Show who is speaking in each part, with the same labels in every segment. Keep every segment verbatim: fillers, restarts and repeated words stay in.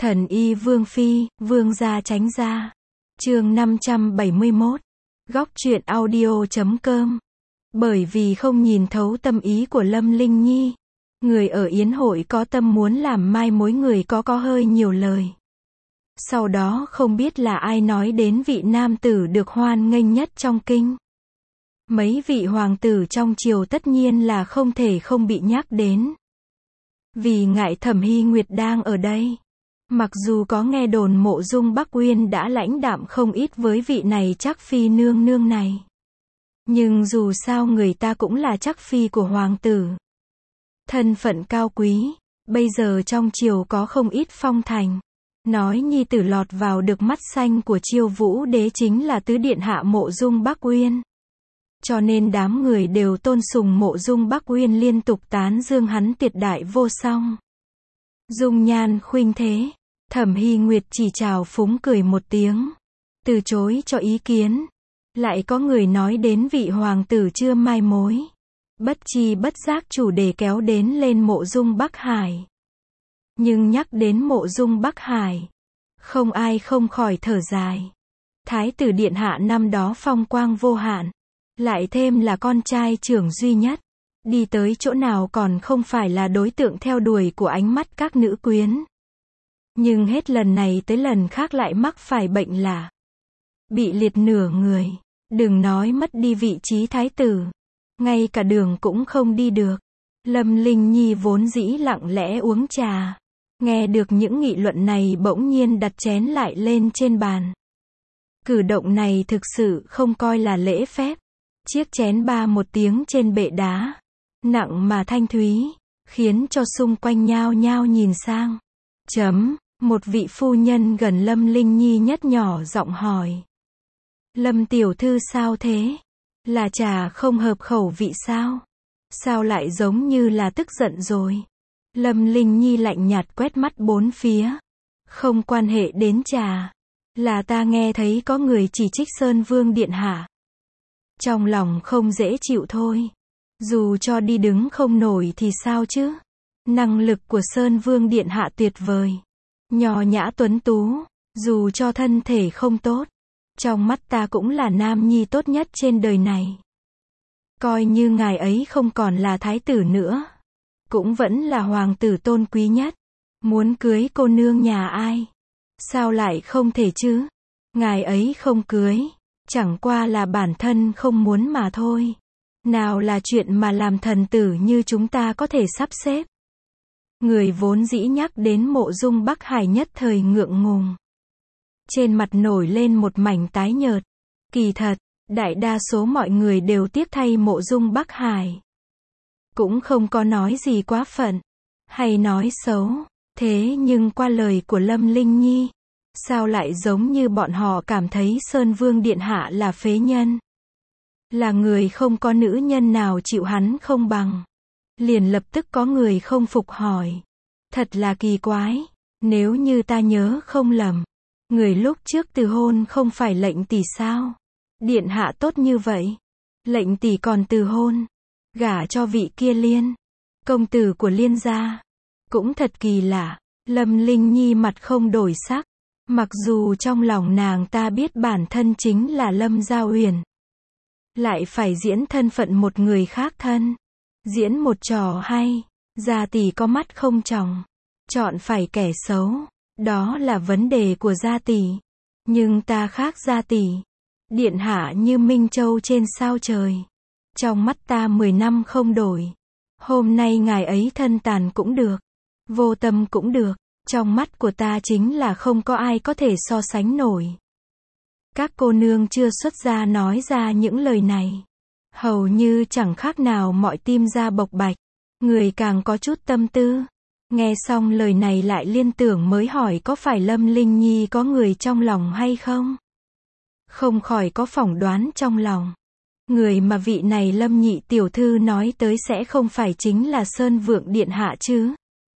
Speaker 1: Thần y Vương Phi, Vương gia tránh gia. Chương năm trăm bảy mươi mốt. Góc truyện audio chấm com. Bởi vì không nhìn thấu tâm ý của Lâm Linh Nhi, người ở yến hội có tâm muốn làm mai mối người có có hơi nhiều lời. Sau đó không biết là ai nói đến vị nam tử được hoan nghênh nhất trong kinh. Mấy vị hoàng tử trong triều tất nhiên là không thể không bị nhắc đến. Vì ngại Thẩm Hy Nguyệt đang ở đây. Mặc dù có nghe đồn Mộ Dung Bắc Uyên đã lãnh đạm không ít với vị này Trắc Phi nương nương này. Nhưng dù sao người ta cũng là Trắc Phi của hoàng tử. Thân phận cao quý, bây giờ trong triều có không ít phong thành. Nói nhi tử lọt vào được mắt xanh của Chiêu Vũ đế chính là tứ điện hạ Mộ Dung Bắc Uyên. Cho nên đám người đều tôn sùng Mộ Dung Bắc Uyên, liên tục tán dương hắn tuyệt đại vô song. Dung nhan khuynh thế, Thẩm Hy Nguyệt chỉ chào phúng cười một tiếng, từ chối cho ý kiến. Lại có người nói đến vị hoàng tử chưa mai mối. Bất chi bất giác chủ đề kéo đến lên Mộ Dung Bắc Hải. Nhưng nhắc đến Mộ Dung Bắc Hải, không ai không khỏi thở dài. Thái tử điện hạ năm đó phong quang vô hạn, lại thêm là con trai trưởng duy nhất, đi tới chỗ nào còn không phải là đối tượng theo đuổi của ánh mắt các nữ quyến. Nhưng hết lần này tới lần khác lại mắc phải bệnh lạ, bị liệt nửa người. Đừng nói mất đi vị trí thái tử, ngay cả đường cũng không đi được. Lâm Linh Nhi vốn dĩ lặng lẽ uống trà, nghe được những nghị luận này bỗng nhiên đặt chén lại lên trên bàn. Cử động này thực sự không coi là lễ phép. Chiếc chén ba một tiếng trên bệ đá, nặng mà thanh thúy, khiến cho xung quanh nhao nhao nhìn sang. Chấm, một vị phu nhân gần Lâm Linh Nhi nhất nhỏ giọng hỏi. Lâm tiểu thư sao thế? Là trà không hợp khẩu vị sao? Sao lại giống như là tức giận rồi? Lâm Linh Nhi lạnh nhạt quét mắt bốn phía. Không quan hệ đến trà. Là ta nghe thấy có người chỉ trích Sơn Vương điện hạ. Trong lòng không dễ chịu thôi. Dù cho đi đứng không nổi thì sao chứ? Năng lực của Sơn Vương điện hạ tuyệt vời. Nho nhã tuấn tú, dù cho thân thể không tốt, trong mắt ta cũng là nam nhi tốt nhất trên đời này. Coi như ngài ấy không còn là thái tử nữa, cũng vẫn là hoàng tử tôn quý nhất. Muốn cưới cô nương nhà ai? Sao lại không thể chứ? Ngài ấy không cưới, chẳng qua là bản thân không muốn mà thôi. Nào là chuyện mà làm thần tử như chúng ta có thể sắp xếp. Người vốn dĩ nhắc đến Mộ Dung Bắc Hải nhất thời ngượng ngùng. Trên mặt nổi lên một mảnh tái nhợt. Kỳ thật, đại đa số mọi người đều tiếc thay Mộ Dung Bắc Hải. Cũng không có nói gì quá phận, hay nói xấu. Thế nhưng qua lời của Lâm Linh Nhi, sao lại giống như bọn họ cảm thấy Sơn Vương điện hạ là phế nhân? Là người không có nữ nhân nào chịu hắn không bằng. Liền lập tức có người không phục hỏi. Thật là kỳ quái, nếu như ta nhớ không lầm, người lúc trước từ hôn không phải lệnh tỷ sao? Điện hạ tốt như vậy, lệnh tỷ còn từ hôn, gả cho vị kia Liên, công tử của Liên gia. Cũng thật kỳ lạ. Lâm Linh Nhi mặt không đổi sắc, mặc dù trong lòng nàng ta biết bản thân chính là Lâm Gia Uyển, lại phải diễn thân phận một người khác thân, diễn một trò hay. Gia tỷ có mắt không tròng, chọn phải kẻ xấu, đó là vấn đề của gia tỷ. Nhưng ta khác gia tỷ, điện hạ như Minh Châu trên sao trời, trong mắt ta mười năm không đổi. Hôm nay ngài ấy thân tàn cũng được, vô tâm cũng được, trong mắt của ta chính là không có ai có thể so sánh nổi. Các cô nương chưa xuất gia nói ra những lời này, hầu như chẳng khác nào mọi tim da bộc bạch. Người càng có chút tâm tư, nghe xong lời này lại liên tưởng mới hỏi có phải Lâm Linh Nhi có người trong lòng hay không? Không khỏi có phỏng đoán trong lòng. Người mà vị này Lâm nhị tiểu thư nói tới sẽ không phải chính là Sơn Vượng điện hạ chứ?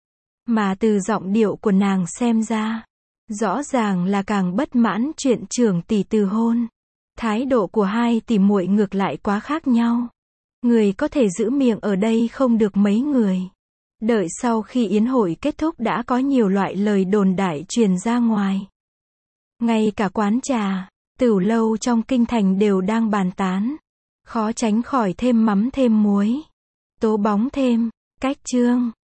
Speaker 1: Mà từ giọng điệu của nàng xem ra, rõ ràng là càng bất mãn chuyện trưởng tỷ từ hôn. Thái độ của hai tỷ muội ngược lại quá khác nhau. Người có thể giữ miệng ở đây không được mấy người. Đợi sau khi yến hội kết thúc đã có nhiều loại lời đồn đại truyền ra ngoài. Ngay cả quán trà, tửu lâu trong kinh thành đều đang bàn tán. Khó tránh khỏi thêm mắm thêm muối, tố bóng thêm, cách chương.